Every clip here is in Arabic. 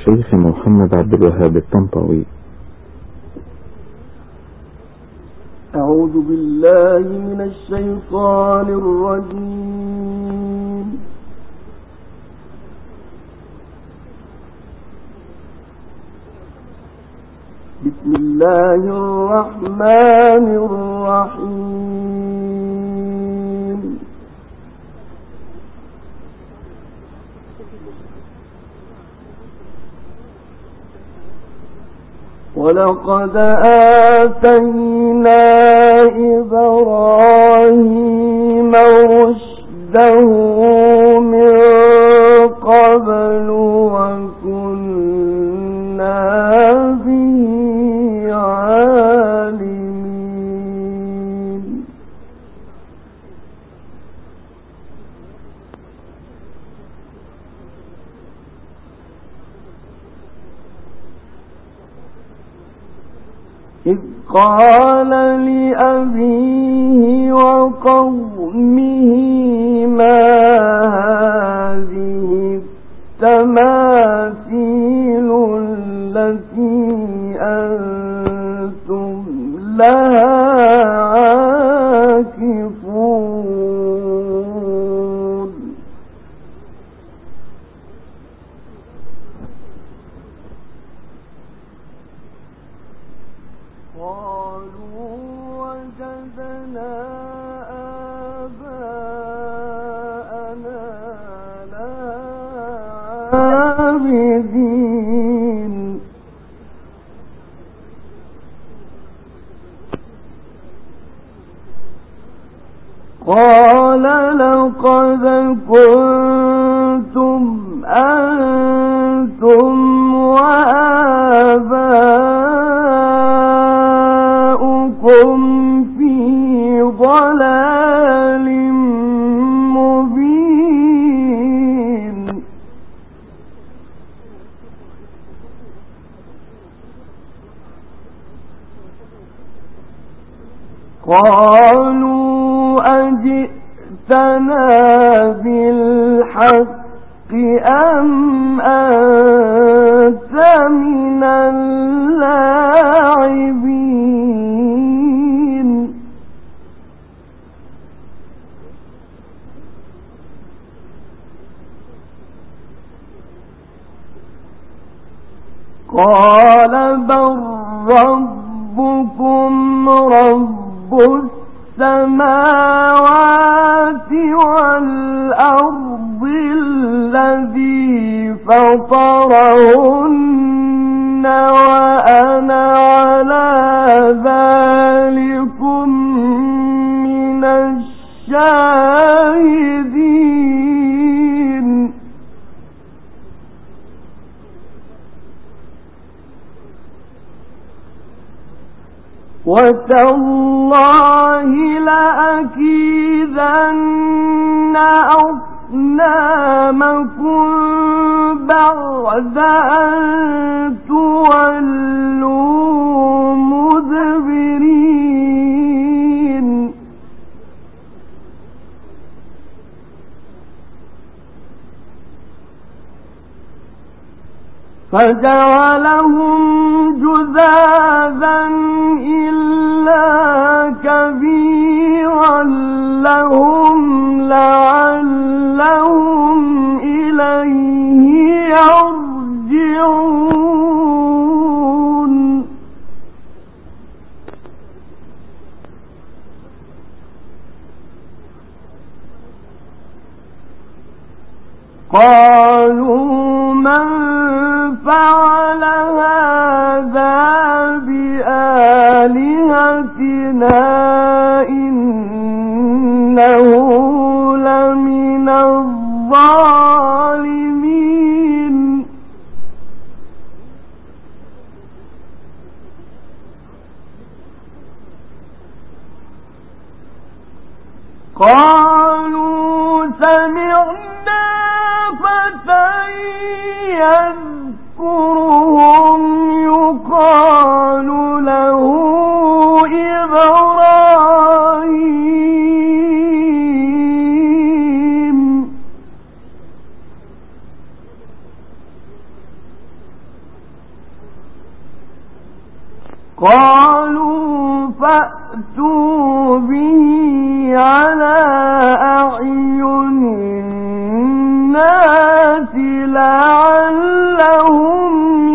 الشيخ محمد عبد الوهاب الطنطاوي. أعوذ بالله من الشيطان الرجيم. بسم الله الرحمن الرحيم. ولقد آتينا إبراهيم رشده من قبل وكنا به عالمين. إذ قال لأبيه وقومه ما هذه التماثيل التي أنتم لها عاكفون. قالوا وجدنا آباءنا لها عابدين. قال لقد كنتم أنتم وآباؤكم في ضلال مبين. قالوا أجئتنا بالحق أم أنت من اللاعبين. قال بل ربكم رب السماوات والأرض الذي فطرهن وأنا على ذلكم من الشاهدين. وتالله لأكيدن أصنامكم بعد أن تولوا مدبرين. فجعلهم جذاذا إلا كبيرا لهم لعلهم إليه يرجعون. قالوا من فعل هذا بآلهتنا إنه لمن الظالمين. قالوا سمعنا فتى يذكرهم قالوا فأتوا به على أعين الناس لعلهم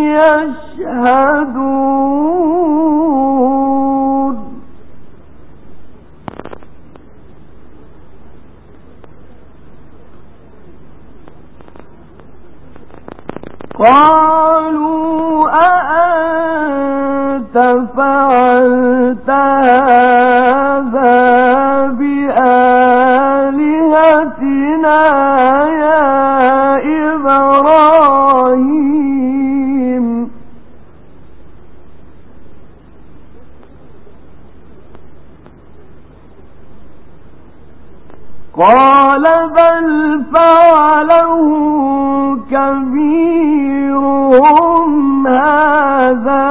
يشهدون قالوا أأنت فعلت هذا بآلهتنا يا إبراهيم قال بل فعله كبيرهم هذا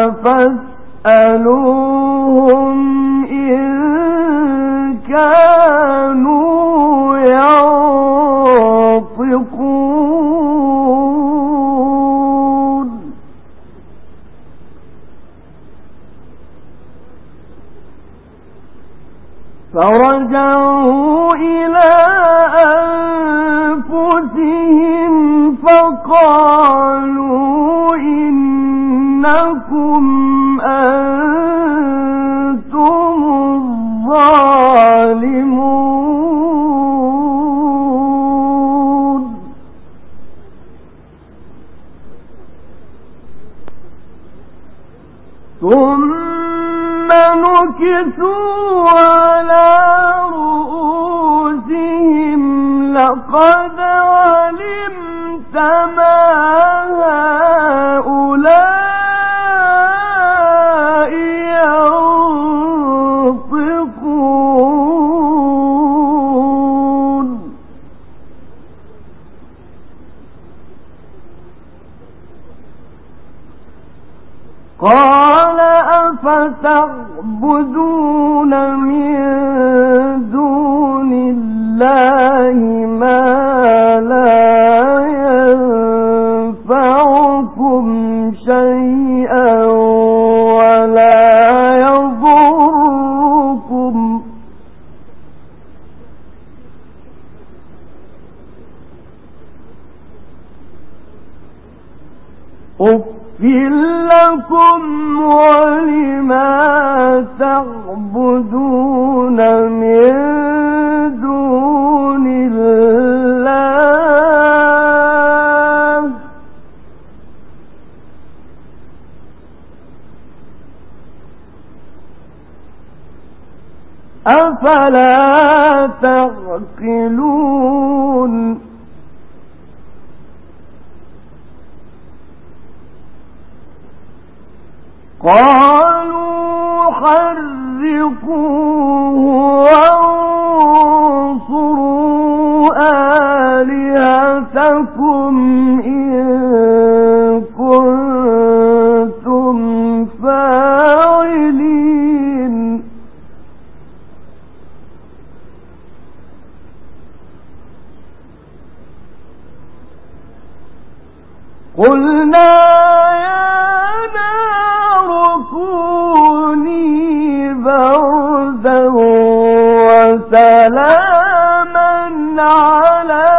فاسألوهم إن كانوا ينطقون فرجعوا إلى أنفسهم فقالوا إنكم أنتم الظالمون ثم نكسوا على رؤوسهم لقد علمت ما هؤلاء ينطقون قال أفتعبدون من دون الله ما لا ينفعكم شيئا ولا يضركم أُفٍّ لكم ولما تعبدون من دون الله أفلا تعقلون قالوا حرقوه وانصروا آلهتكم إن كنتم فاعلين قلنا يا نار كوني بردا وسلاما على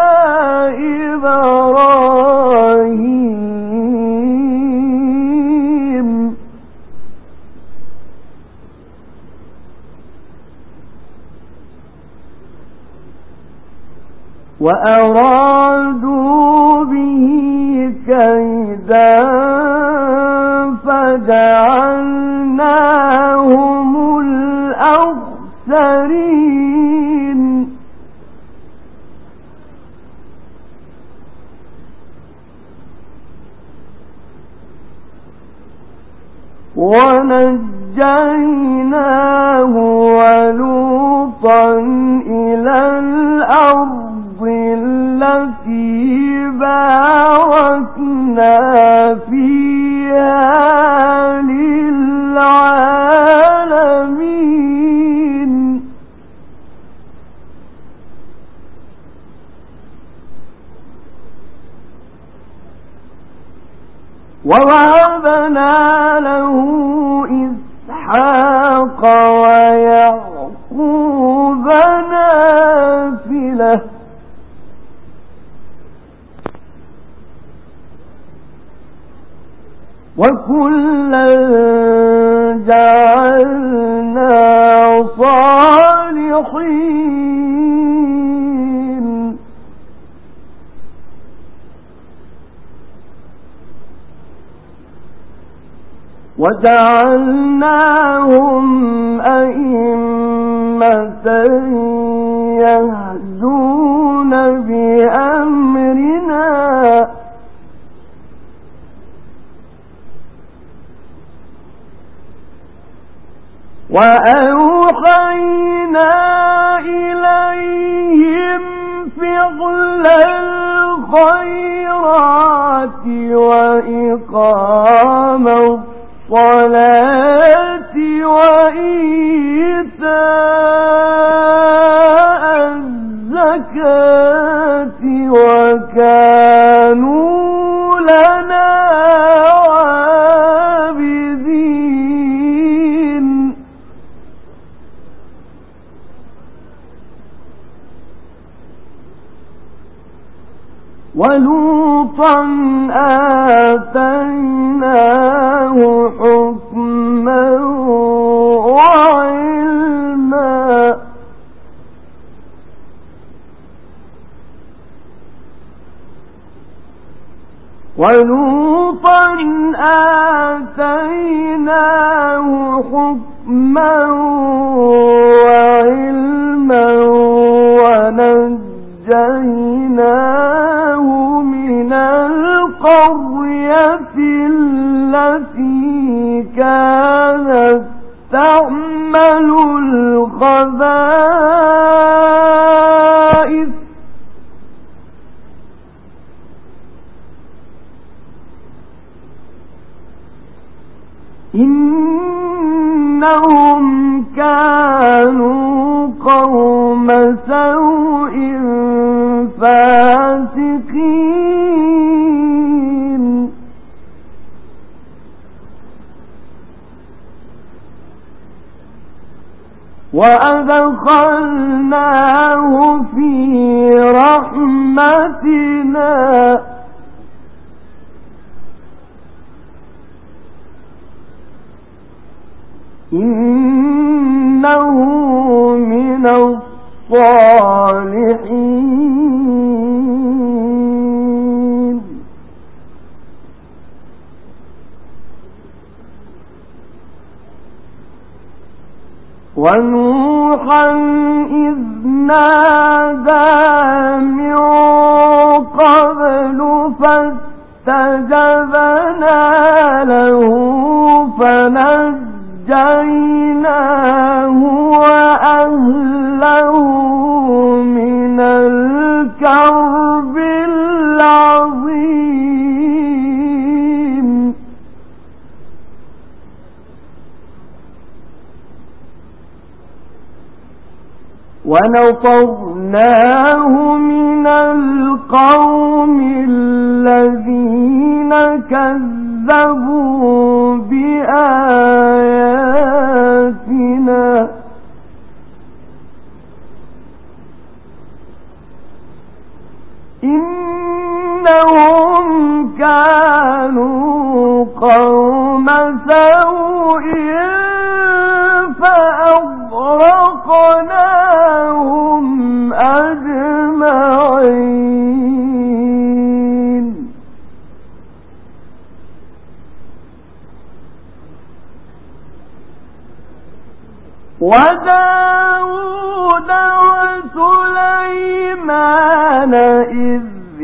إبراهيم وأرادوا به كيدا فجعلناهم الأخسرين ونجيناه ولوطا إلى الأرض التي باركنا فيها للعالمين ووهبنا له وإسحاق ويعقوب نافلة وكلا جعلنا صالحين وجعلناهم أئمة يهدون بأمرنا وأوحينا إليهم فعل الخيرات وإقام الصلاة وإيتاء الزكاة وكانوا لنا عابدين ولوطا آتيناه حكما وعلما ونجيناه من القرية التي كانت تعمل الخبائث إنهم كانوا قوم سوء فاسقين وأدخلناه في رحمتنا إنه من الصالحين ونوحا إذ نادى من قبل فاستجبنا له فنجيناه وأهله من الكرب العظيم ونصرناه من القوم الذين كذبوا بآياتنا إنهم كانوا قوم سوء فأغرقناهم أجمعين وداود وسليمان إذ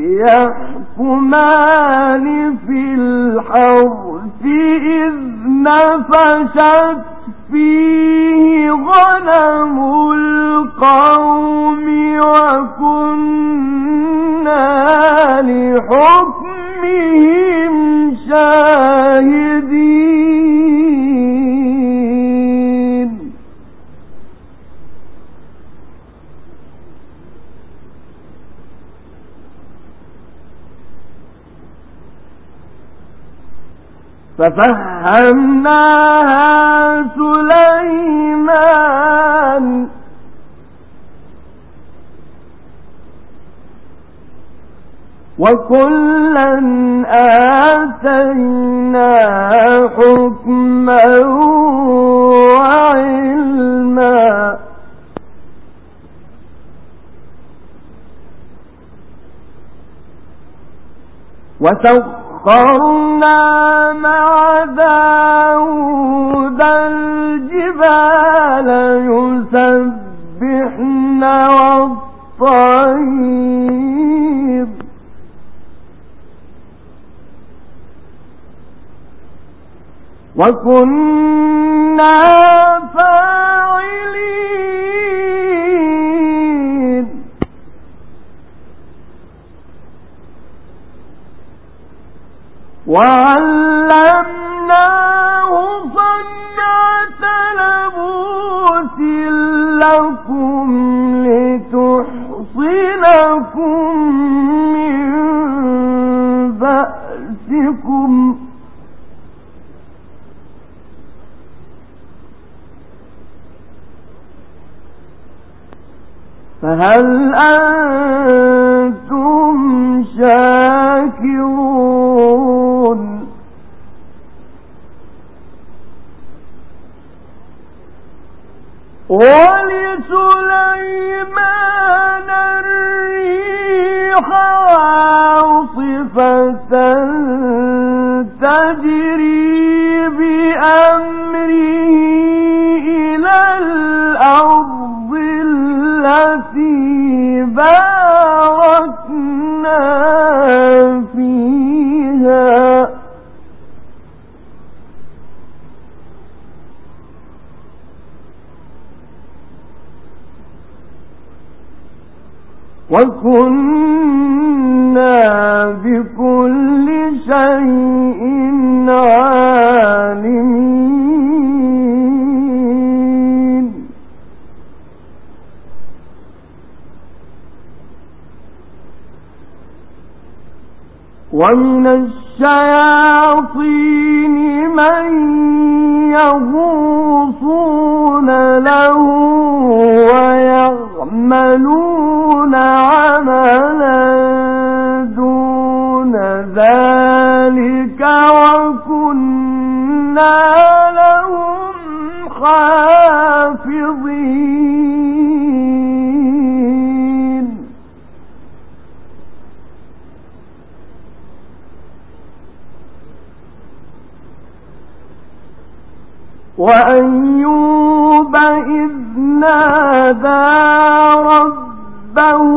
يحكمان في الحرث إذ نفشت فيه غنم القوم وكنا لحكمهم شاهدين ففهمناها سليمان وكلا آتينا حكما وعلما وسخرنا مع داود الجبال يسبحن والطير وكنا فاعلين وعلمناه صنعة لبوس لكم لتحصنكم من بأسكم فهل أنتم شاكرون ولسليمان الريح عاصفة تجري بأمره إلى الأرض التي باركنا فيها وكنا بكل شيء عالمين ومن الشياطين من يغوصون له ويعملون عملا دون ذلك وكنا لهم حافظين وأيوب إذ نادى ربه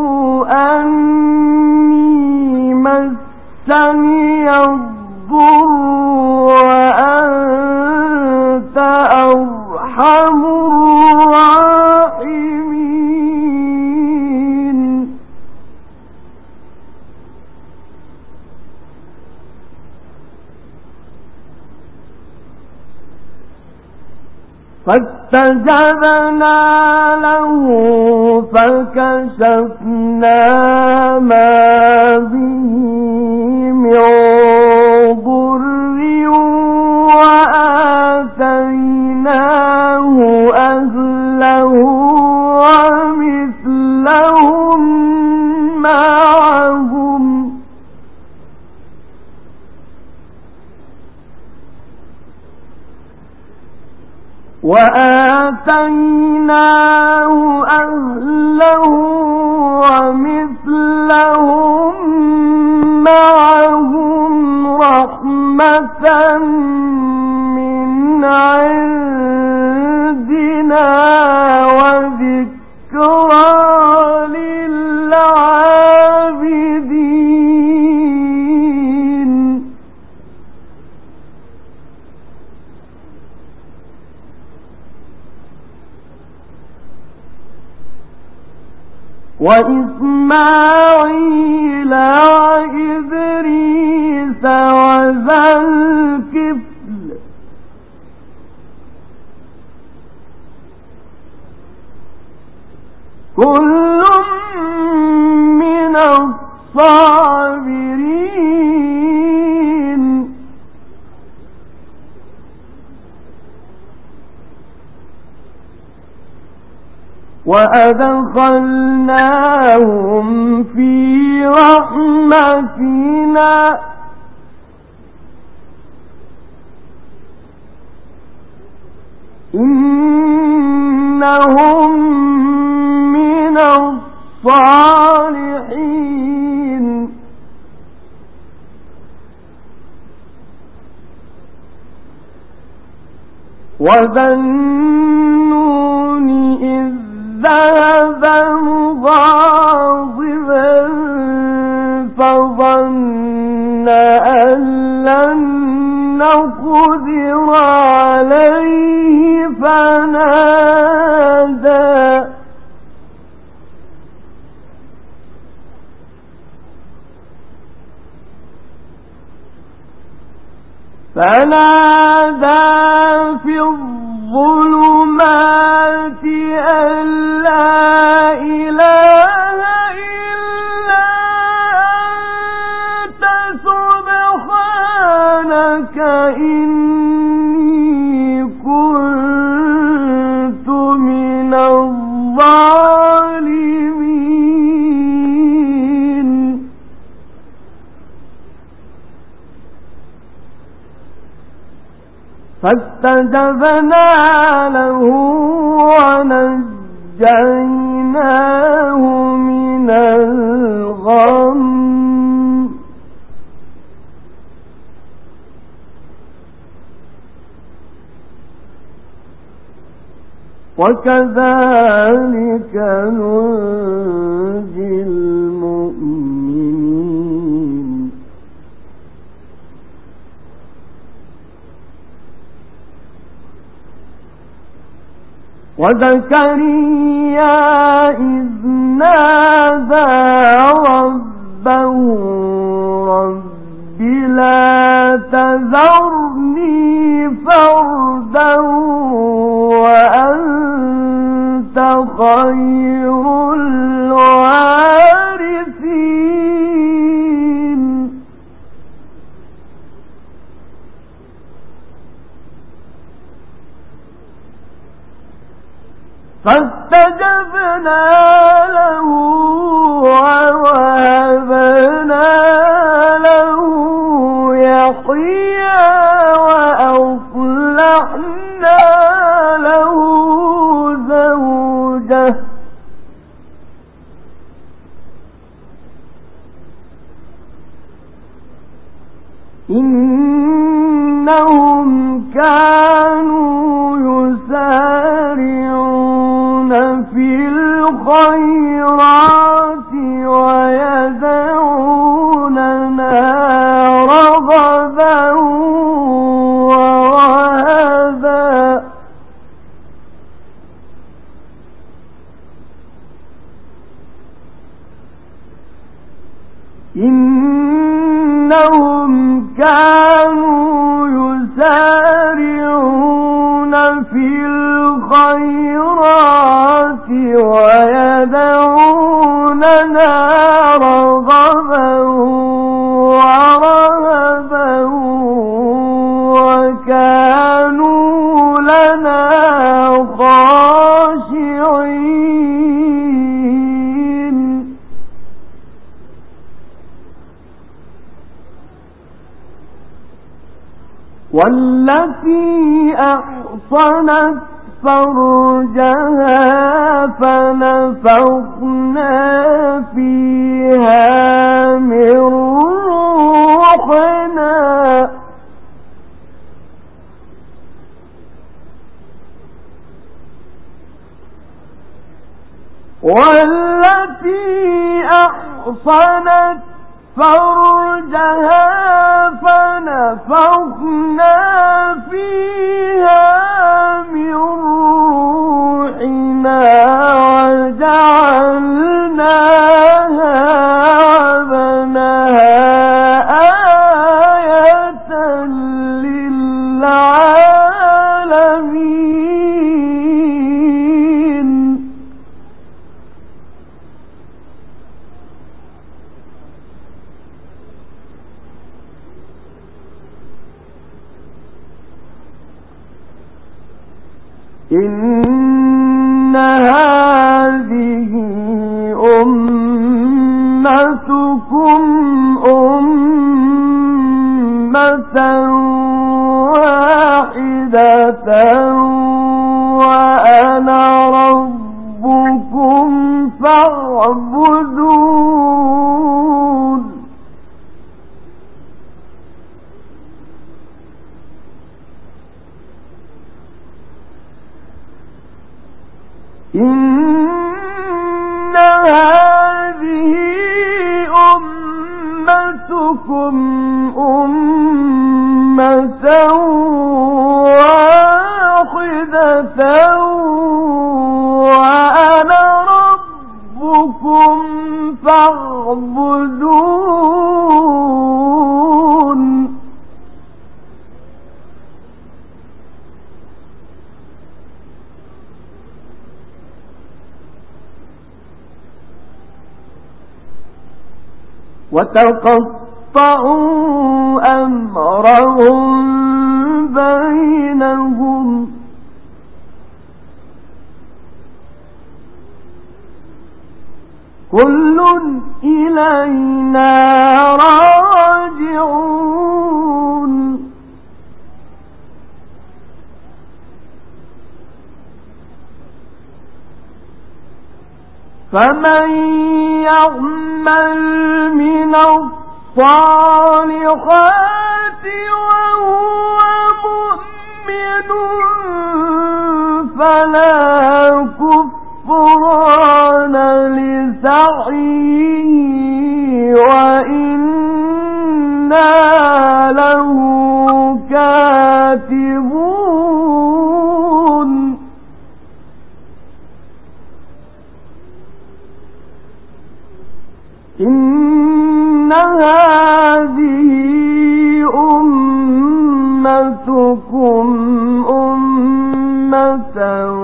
أني مسني الضر وأنت أرحم الراحمين فاستجبنا له فكشفنا ما به من ضر وآتيناه أهله ومثلهم معهم وآتيناه أهله ومثلهم معهم رحمة من عندنا وذكرى للعابدين وإسماعيل وإدريس وذا الكفل كل من الصابرين وأدخلناهم في رحمتنا إنهم من الصالحين وذا النون إذ ذهب مغاضبا فظن أن لن نقدر عليه فنادى في الظلمات أن لا إله إلا أنت سبحانك إني كنت من الظالمين فاستجبنا له ونجيناه من الغم وكذلك ننجي المؤمنين وزكريا إذ نادى ربه رب لا تذرني فردا وأنت خير الوارثين فاستجبنا له ووهبنا له يحيى وأصلحنا له زوجه إنهم كانوا يسارعون في الخيرات ويدعوننا رغبا ورهبا إنهم كانوا يسارعون في الخيرات ويدعوننا رغبا ورهبا وكانوا لنا خاشعين والتي أحصنت فرجها فنفخنا فيها من روحنا والتي أحصنت فرجها فنفخنا فيها من روحنا وجعلناها وابنها آية للعالمين إن هذه أمة واحدة وأنا ربكم فاعبدون إن هذه أمتكم أمة واحدة وأنا ربكم فاعبدون وتقطعوا أمرهم بينهم كل إلينا راجعون فمن يعمل من الصالحات وهو مؤمن فلا كفران لسعيه وإنا له كاتبون إن هذه أمتكم أمة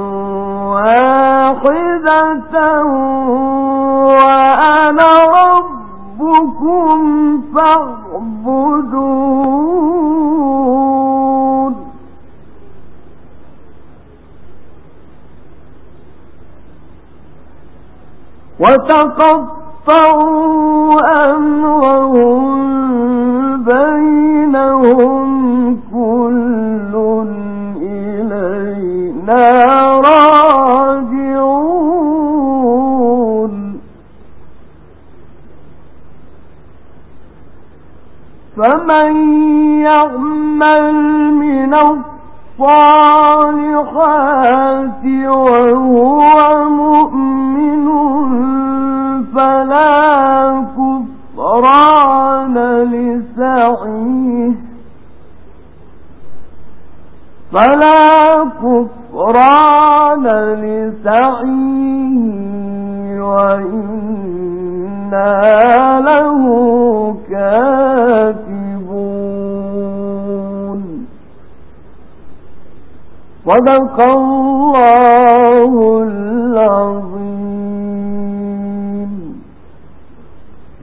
واحدة وأنا ربكم فاعبدون وتقطعوا أمرهم بينهم كل إلينا راجعون فمن يعمل من الصالحات وهو مؤمن فلا كفران لسعيه وإنا له كاتبون صدق الله العظيم.